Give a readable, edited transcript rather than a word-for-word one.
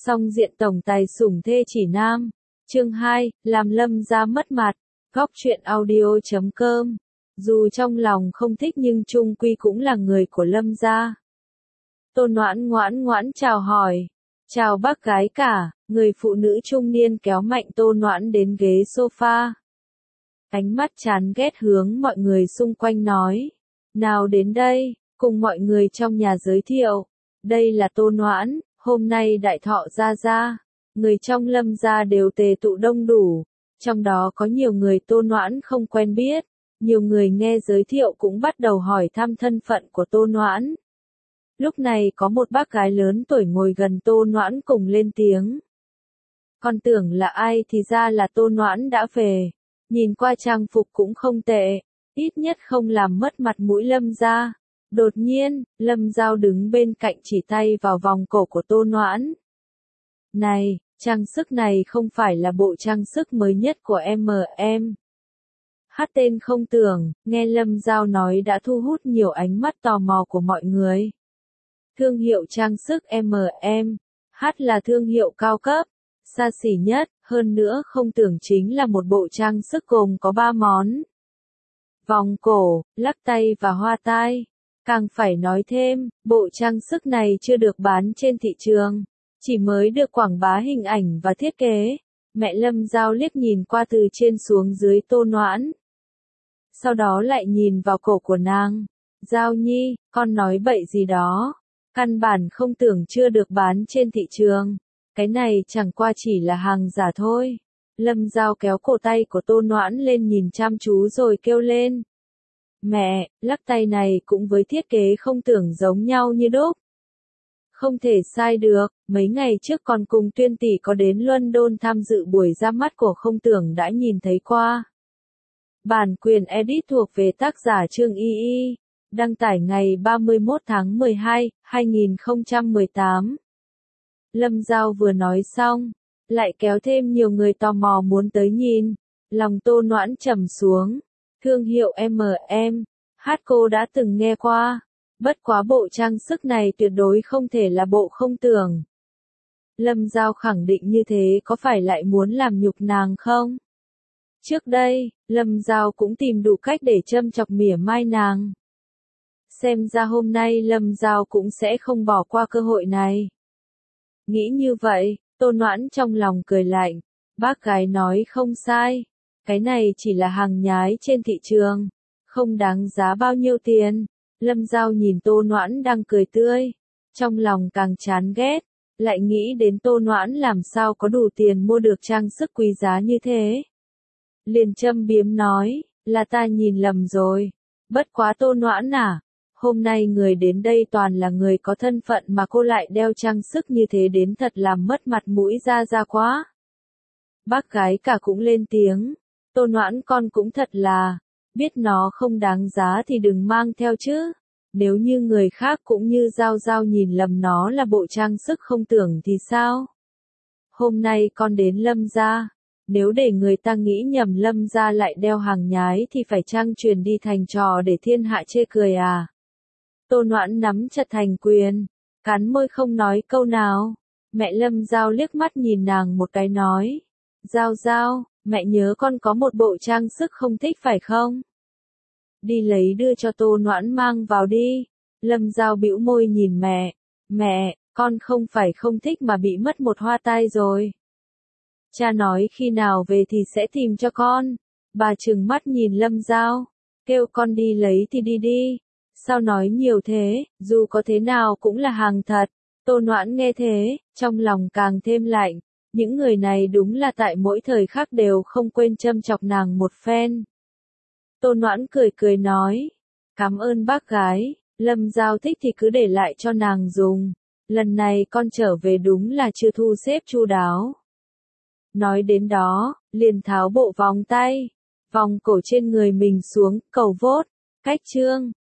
Song diện tổng tài sủng thê chỉ nam. Chương 2, làm Lâm gia mất mặt. Góc truyện audio.com. Dù trong lòng không thích nhưng chung quy cũng là người của Lâm gia. Tô Noãn ngoãn ngoãn chào hỏi. Chào bác gái cả, người phụ nữ trung niên kéo mạnh Tô Noãn đến ghế sofa. Ánh mắt chán ghét hướng mọi người xung quanh nói. Nào đến đây, cùng mọi người trong nhà giới thiệu. Đây là Tô Noãn, hôm nay đại thọ gia. Người trong Lâm gia đều tề tụ đông đủ. Trong đó có nhiều người Tô Noãn không quen biết. Nhiều người nghe giới thiệu cũng bắt đầu hỏi thăm thân phận của Tô Noãn. Lúc này có một bác gái lớn tuổi ngồi gần Tô Noãn cùng lên tiếng. Con tưởng là ai thì ra là Tô Noãn đã về. Nhìn qua trang phục cũng không tệ, ít nhất không làm mất mặt mũi Lâm gia. Đột nhiên, Lâm Giao đứng bên cạnh chỉ tay vào vòng cổ của Tô Noãn. Này, trang sức này không phải là bộ trang sức mới nhất của em. Hát tên không tưởng, nghe Lâm Giao nói đã thu hút nhiều ánh mắt tò mò của mọi người. Thương hiệu trang sức hát là thương hiệu cao cấp, xa xỉ nhất, hơn nữa không tưởng chính là một bộ trang sức gồm có 3 món. Vòng cổ, lắc tay và hoa tai. Càng phải nói thêm, bộ trang sức này chưa được bán trên thị trường, chỉ mới được quảng bá hình ảnh và thiết kế. Mẹ Lâm Giao liếc nhìn qua từ trên xuống dưới Tô Noãn. Sau đó lại nhìn vào cổ của nàng. Giao Nhi, con nói bậy gì đó. Căn bản không tưởng chưa được bán trên thị trường. Cái này chẳng qua chỉ là hàng giả thôi. Lâm Giao kéo cổ tay của Tô Noãn lên nhìn chăm chú rồi kêu lên. Mẹ, lắc tay này cũng với thiết kế không tưởng giống nhau như đúc. Không thể sai được, mấy ngày trước còn cùng Tuyên tỷ có đến London tham dự buổi ra mắt của không tưởng đã nhìn thấy qua. Bản quyền edit thuộc về tác giả Trương Y, đăng tải ngày 31 tháng 12, 2018. Lâm Giao vừa nói xong, lại kéo thêm nhiều người tò mò muốn tới nhìn. Lòng Tô Noãn trầm xuống. Thương hiệu hát cô đã từng nghe qua. Bất quá bộ trang sức này tuyệt đối không thể là bộ không tưởng. Lâm Giao khẳng định như thế có phải lại muốn làm nhục nàng không? Trước đây, Lâm Giao cũng tìm đủ cách để châm chọc mỉa mai nàng. Xem ra hôm nay Lâm Giao cũng sẽ không bỏ qua cơ hội này. Nghĩ như vậy, Tô Noãn trong lòng cười lạnh. Bác gái nói không sai. Cái này chỉ là hàng nhái trên thị trường. Không đáng giá bao nhiêu tiền. Lâm Giao nhìn Tô Noãn đang cười tươi. Trong lòng càng chán ghét. Lại nghĩ đến Tô Noãn làm sao có đủ tiền mua được trang sức quý giá như thế. Liền châm biếm nói, là ta nhìn lầm rồi. Bất quá Tô Noãn à. Hôm nay người đến đây toàn là người có thân phận mà cô lại đeo trang sức như thế đến thật làm mất mặt mũi ra quá. Bác gái cả cũng lên tiếng. Tô Noãn con cũng thật là, biết nó không đáng giá thì đừng mang theo chứ. Nếu như người khác cũng như Giao nhìn lầm nó là bộ trang sức không tưởng thì sao? Hôm nay con đến Lâm gia. Nếu để người ta nghĩ nhầm Lâm gia lại đeo hàng nhái thì phải trang truyền đi thành trò để thiên hạ chê cười à? Tô Noãn nắm chặt thành quyền, cắn môi không nói câu nào. Mẹ Lâm Giao liếc mắt nhìn nàng một cái nói. Giao, mẹ nhớ con có một bộ trang sức không thích phải không? Đi lấy đưa cho Tô Noãn mang vào đi. Lâm Giao bĩu môi nhìn mẹ. Mẹ, con không phải không thích mà bị mất một hoa tai rồi. Cha nói khi nào về thì sẽ tìm cho con. Bà trừng mắt nhìn Lâm Giao. Kêu con đi lấy thì đi. Sao nói nhiều thế, dù có thế nào cũng là hàng thật. Tô Noãn nghe thế, trong lòng càng thêm lạnh. Những người này đúng là tại mỗi thời khắc đều không quên châm chọc nàng một phen. Tô Noãn cười nói. Cảm ơn bác gái, Lâm Giao thích thì cứ để lại cho nàng dùng. Lần này con trở về đúng là chưa thu xếp chu đáo. Nói đến đó, liền tháo bộ vòng tay, vòng cổ trên người mình xuống, cầu vốt. Cách chương